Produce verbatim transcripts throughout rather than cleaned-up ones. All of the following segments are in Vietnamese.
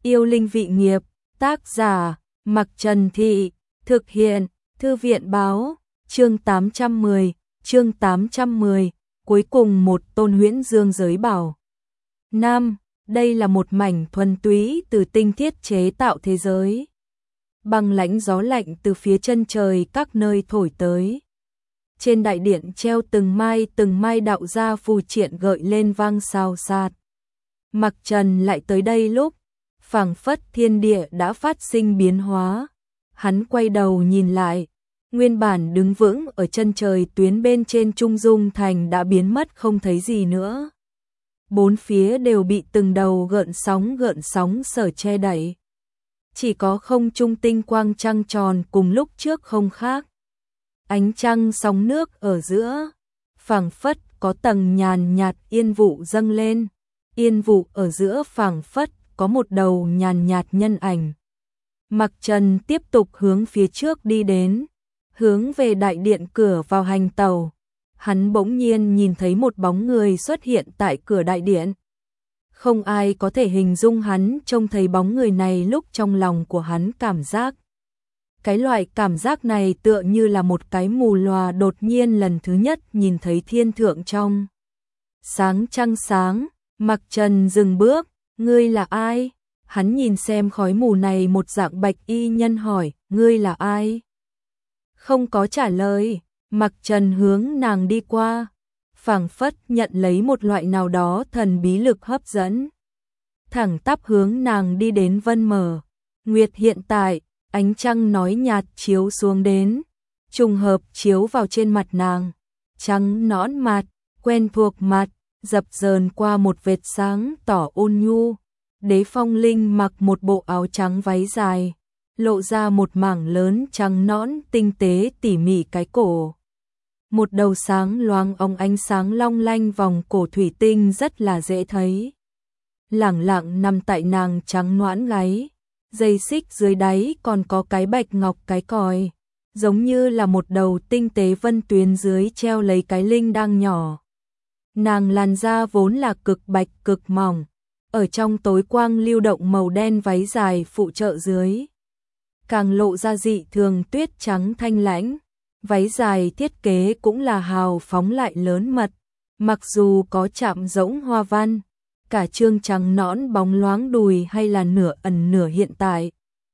Yêu linh vị nghiệp, tác giả, Mặc Trần Thị, thực hiện, Thư viện báo, chương tám trăm mười, chương tám trăm mười, cuối cùng một tôn huyễn dương giới bảo. Nam, đây là một mảnh thuần túy từ tinh thiết chế tạo thế giới. Băng lãnh gió lạnh từ phía chân trời các nơi thổi tới. Trên đại điện treo từng mai từng mai đạo gia phù triện gợi lên vang xào xạc. Mặc Trần lại tới đây lúc phảng phất thiên địa đã phát sinh biến hóa. Hắn quay đầu nhìn lại, nguyên bản đứng vững ở chân trời tuyến bên trên Trung Dung Thành đã biến mất không thấy gì nữa. Bốn phía đều bị từng đầu gợn sóng gợn sóng sở che đậy. Chỉ có không trung tinh quang trăng tròn cùng lúc trước không khác. Ánh trăng sóng nước ở giữa, phảng phất có tầng nhàn nhạt yên vụ dâng lên. Yên vụ ở giữa phảng phất có một đầu nhàn nhạt nhân ảnh. Mặc Trần tiếp tục hướng phía trước đi đến, hướng về đại điện cửa vào hành tàu. Hắn bỗng nhiên nhìn thấy một bóng người xuất hiện tại cửa đại điện. Không ai có thể hình dung hắn trông thấy bóng người này lúc trong lòng của hắn cảm giác. Cái loại cảm giác này tựa như là một cái mù lòa đột nhiên lần thứ nhất nhìn thấy thiên thượng trong sáng trăng sáng. Mặc Trần dừng bước, ngươi là ai? Hắn nhìn xem khói mù này, một dạng bạch y nhân hỏi, ngươi là ai? Không có trả lời, Mặc Trần hướng nàng đi qua, phảng phất nhận lấy một loại nào đó thần bí lực hấp dẫn. Thẳng tắp hướng nàng đi đến Vân Mở. Nguyệt hiện tại, ánh trăng nói nhạt chiếu xuống đến, trùng hợp chiếu vào trên mặt nàng, trắng nõn mặt, quen thuộc mặt, dập dờn qua một vệt sáng tỏ ôn nhu. Đế Phong Linh mặc một bộ áo trắng váy dài, lộ ra một mảng lớn trắng nõn tinh tế tỉ mỉ cái cổ. Một đầu sáng loáng óng ánh sáng long lanh vòng cổ thủy tinh rất là dễ thấy. Lẳng lặng nằm tại nàng trắng nõn gáy, dây xích dưới đáy còn có cái bạch ngọc cái còi, giống như là một đầu tinh tế vân tuyến dưới treo lấy cái linh đang nhỏ. Nàng làn da vốn là cực bạch cực mỏng, ở trong tối quang lưu động màu đen váy dài phụ trợ dưới, càng lộ ra dị thường tuyết trắng thanh lãnh. Váy dài thiết kế cũng là hào phóng lại lớn mật, mặc dù có chạm rỗng hoa văn, cả trương trắng nõn bóng loáng đùi hay là nửa ẩn nửa hiện tại,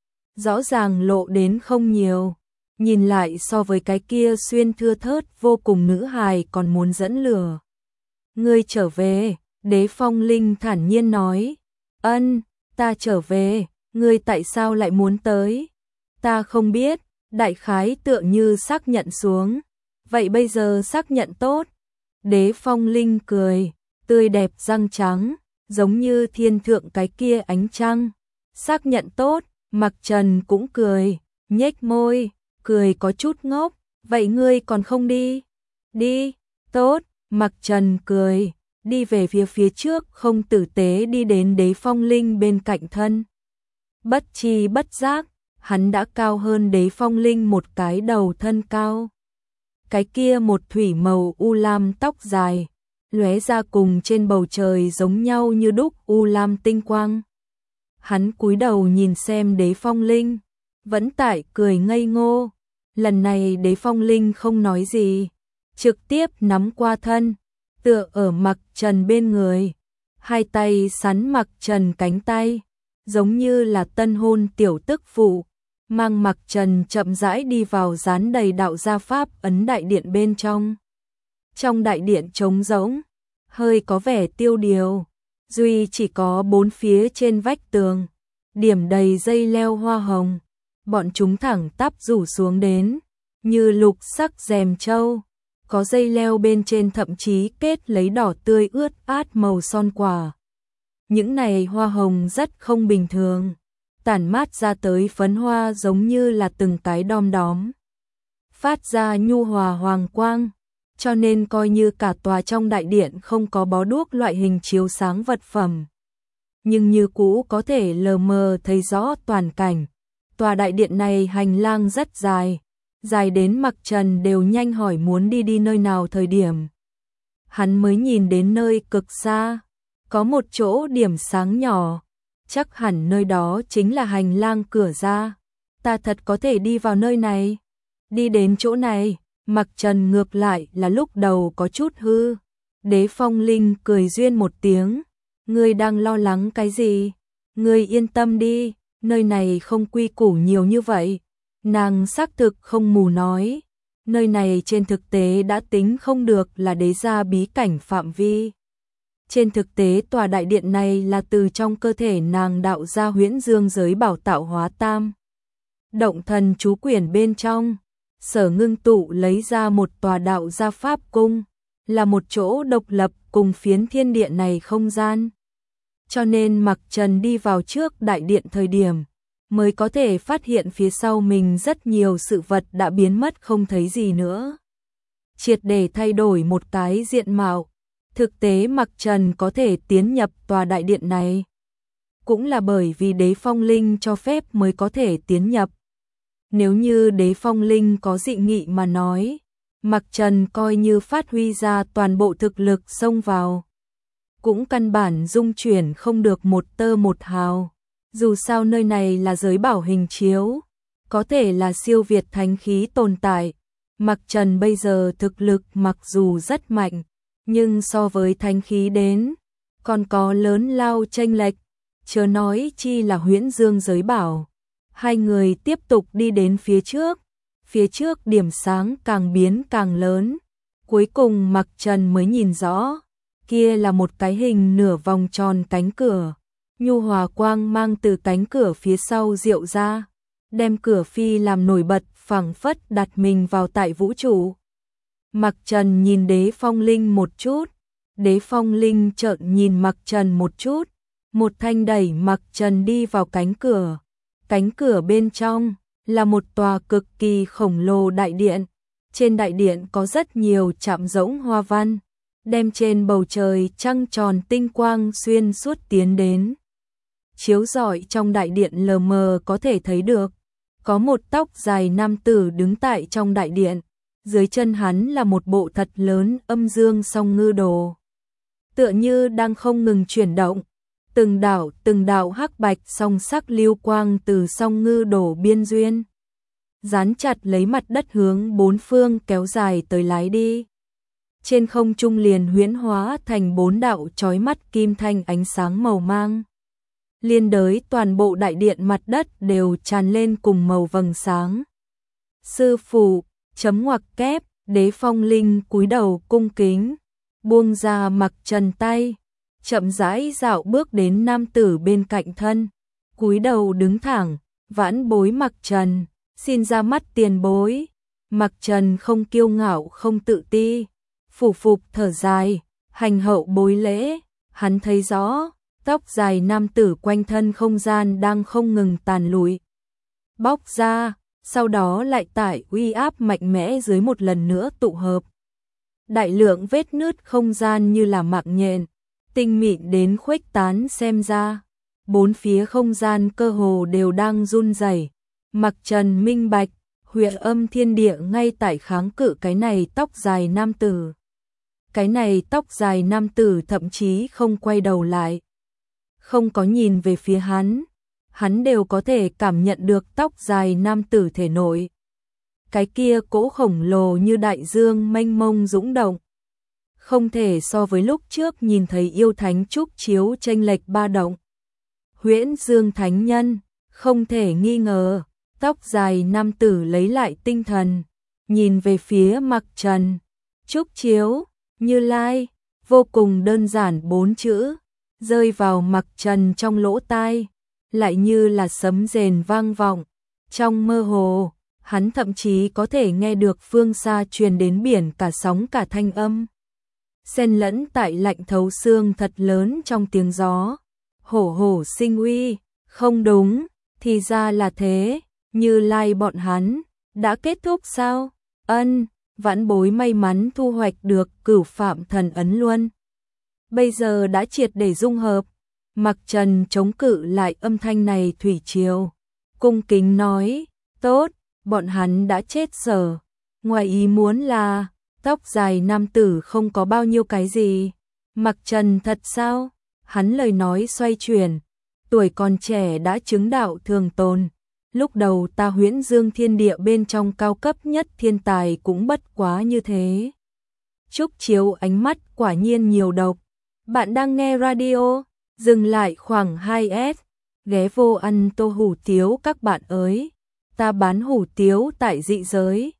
rõ ràng lộ đến không nhiều, nhìn lại so với cái kia xuyên thưa thớt vô cùng nữ hài còn muốn dẫn lửa. Ngươi trở về, Đế Phong Linh thản nhiên nói. Ân, ta trở về, ngươi tại sao lại muốn tới? Ta không biết, đại khái tựa như xác nhận xuống. Vậy bây giờ xác nhận tốt. Đế Phong Linh cười, tươi đẹp răng trắng, giống như thiên thượng cái kia ánh trăng. Xác nhận tốt, Mặc Trần cũng cười, nhếch môi, cười có chút ngốc. Vậy ngươi còn không đi? Đi, tốt, Mặc Trần cười, đi về phía phía trước, không tử tế đi đến Đế Phong Linh bên cạnh thân. Bất chi bất giác, hắn đã cao hơn Đế Phong Linh một cái đầu thân cao. Cái kia một thủy màu u lam tóc dài, lóe ra cùng trên bầu trời giống nhau như đúc u lam tinh quang. Hắn cúi đầu nhìn xem Đế Phong Linh, vẫn tại cười ngây ngô. Lần này Đế Phong Linh không nói gì, trực tiếp nắm qua thân, tựa ở Mặc Trần bên người, hai tay sắn Mặc Trần cánh tay, giống như là tân hôn tiểu tức phụ, mang Mặc Trần chậm rãi đi vào dán đầy đạo gia pháp ấn đại điện bên trong. Trong đại điện trống rỗng, hơi có vẻ tiêu điều, duy chỉ có bốn phía trên vách tường, điểm đầy dây leo hoa hồng, bọn chúng thẳng tắp rủ xuống đến, như lục sắc rèm châu. Có dây leo bên trên thậm chí kết lấy đỏ tươi ướt át màu son quả. Những này hoa hồng rất không bình thường, tản mát ra tới phấn hoa giống như là từng cái đom đóm, phát ra nhu hòa hoàng quang, cho nên coi như cả tòa trong đại điện không có bó đuốc loại hình chiếu sáng vật phẩm, nhưng như cũ có thể lờ mờ thấy rõ toàn cảnh. Tòa đại điện này hành lang rất dài, dài đến Mặc Trần đều nhanh hỏi muốn đi đi nơi nào thời điểm. Hắn mới nhìn đến nơi cực xa, có một chỗ điểm sáng nhỏ, chắc hẳn nơi đó chính là hành lang cửa ra. Ta thật có thể đi vào nơi này. Đi đến chỗ này, Mặc Trần ngược lại là lúc đầu có chút hư. Đế Phong Linh cười duyên một tiếng. Ngươi đang lo lắng cái gì? Ngươi yên tâm đi, nơi này không quy củ nhiều như vậy. Nàng xác thực không mù nói. Nơi này trên thực tế đã tính không được là đế gia bí cảnh phạm vi. Trên thực tế tòa đại điện này là từ trong cơ thể nàng đạo ra huyễn dương giới bảo tạo hóa tam. Động thần chú quyển bên trong, Sở Ngưng tụ lấy ra một tòa đạo gia pháp cung, là một chỗ độc lập cùng phiến thiên địa này không gian. Cho nên Mặc Trần đi vào trước đại điện thời điểm, mới có thể phát hiện phía sau mình rất nhiều sự vật đã biến mất không thấy gì nữa. Triệt để thay đổi một cái diện mạo. Thực tế Mặc Trần có thể tiến nhập tòa đại điện này, cũng là bởi vì Đế Phong Linh cho phép mới có thể tiến nhập. Nếu như Đế Phong Linh có dị nghị mà nói, Mặc Trần coi như phát huy ra toàn bộ thực lực xông vào, cũng căn bản dung chuyển không được một tơ một hào. Dù sao nơi này là giới bảo hình chiếu, có thể là siêu việt thánh khí tồn tại. Mặc Trần bây giờ thực lực mặc dù rất mạnh, nhưng so với thánh khí đến, còn có lớn lao chênh lệch, chớ nói chi là huyễn dương giới bảo. Hai người tiếp tục đi đến phía trước, phía trước điểm sáng càng biến càng lớn, cuối cùng Mặc Trần mới nhìn rõ, kia là một cái hình nửa vòng tròn cánh cửa, nhu hòa quang mang từ cánh cửa phía sau diệu ra, đem cửa phi làm nổi bật, phảng phất đặt mình vào tại vũ trụ. Mặc Trần nhìn Đế Phong Linh một chút, Đế Phong Linh trợn nhìn Mặc Trần một chút, một thanh đẩy Mặc Trần đi vào cánh cửa. Cánh cửa bên trong là một tòa cực kỳ khổng lồ đại điện. Trên đại điện có rất nhiều chạm rỗng hoa văn, đem trên bầu trời trăng tròn tinh quang xuyên suốt tiến đến. Chiếu rọi trong đại điện lờ mờ có thể thấy được, có một tóc dài nam tử đứng tại trong đại điện, dưới chân hắn là một bộ thật lớn âm dương song ngư đồ. Tựa như đang không ngừng chuyển động, từng đạo từng đạo hắc bạch song sắc lưu quang từ song ngư đồ biên duyên, dán chặt lấy mặt đất hướng bốn phương kéo dài tới lái đi. Trên không trung liền huyễn hóa thành bốn đạo chói mắt kim thanh ánh sáng màu mang. Liên đới toàn bộ đại điện mặt đất đều tràn lên cùng màu vầng sáng. Sư phụ, chấm ngoặc kép, Đế Phong Linh cúi đầu cung kính, buông ra Mặc Trần tay, chậm rãi dạo bước đến nam tử bên cạnh thân, cúi đầu đứng thẳng, vãn bối Mặc Trần, xin ra mắt tiền bối. Mặc Trần không kiêu ngạo không tự ti, phủ phục thở dài, hành hậu bối lễ. Hắn thấy rõ, tóc dài nam tử quanh thân không gian đang không ngừng tàn lụi, bóc ra, sau đó lại tại uy áp mạnh mẽ dưới một lần nữa tụ hợp. Đại lượng vết nứt không gian như là mạng nhện, tinh mịn đến khuếch tán xem ra, bốn phía không gian cơ hồ đều đang run rẩy. Mặc Trần minh bạch, huyễn âm thiên địa ngay tại kháng cự cái này tóc dài nam tử. Cái này tóc dài nam tử thậm chí không quay đầu lại, không có nhìn về phía hắn, hắn đều có thể cảm nhận được tóc dài nam tử thể nội. Cái kia cỗ khổng lồ như đại dương mênh mông dũng động, không thể so với lúc trước nhìn thấy yêu thánh trúc chiếu chênh lệch ba động. Huyễn Dương thánh nhân, không thể nghi ngờ. Tóc dài nam tử lấy lại tinh thần, nhìn về phía Mặc Trần. Trúc chiếu, Như Lai, vô cùng đơn giản bốn chữ, rơi vào Mặc Trần trong lỗ tai, lại như là sấm rền vang vọng. Trong mơ hồ, hắn thậm chí có thể nghe được phương xa truyền đến biển cả sóng cả thanh âm, xen lẫn tại lạnh thấu xương thật lớn trong tiếng gió. Hổ hổ sinh uy, không đúng, thì ra là thế. Như Lai bọn hắn đã kết thúc sao? Ân, vãn bối may mắn thu hoạch được Cửu Phạm Thần Ấn Luân, bây giờ đã triệt để dung hợp. Mặc Trần chống cự lại âm thanh này thủy triều, cung kính nói, tốt, bọn hắn đã chết sở. Ngoài ý muốn là tóc dài nam tử không có bao nhiêu cái gì. Mặc Trần thật sao? Hắn lời nói xoay chuyển, tuổi còn trẻ đã chứng đạo thường tồn. Lúc đầu ta huyễn dương thiên địa bên trong cao cấp nhất thiên tài cũng bất quá như thế. Trúc Chiếu ánh mắt quả nhiên nhiều độc. Bạn đang nghe radio, dừng lại khoảng hai s, ghé vô ăn tô hủ tiếu các bạn ơi. Ta bán hủ tiếu tại dị giới.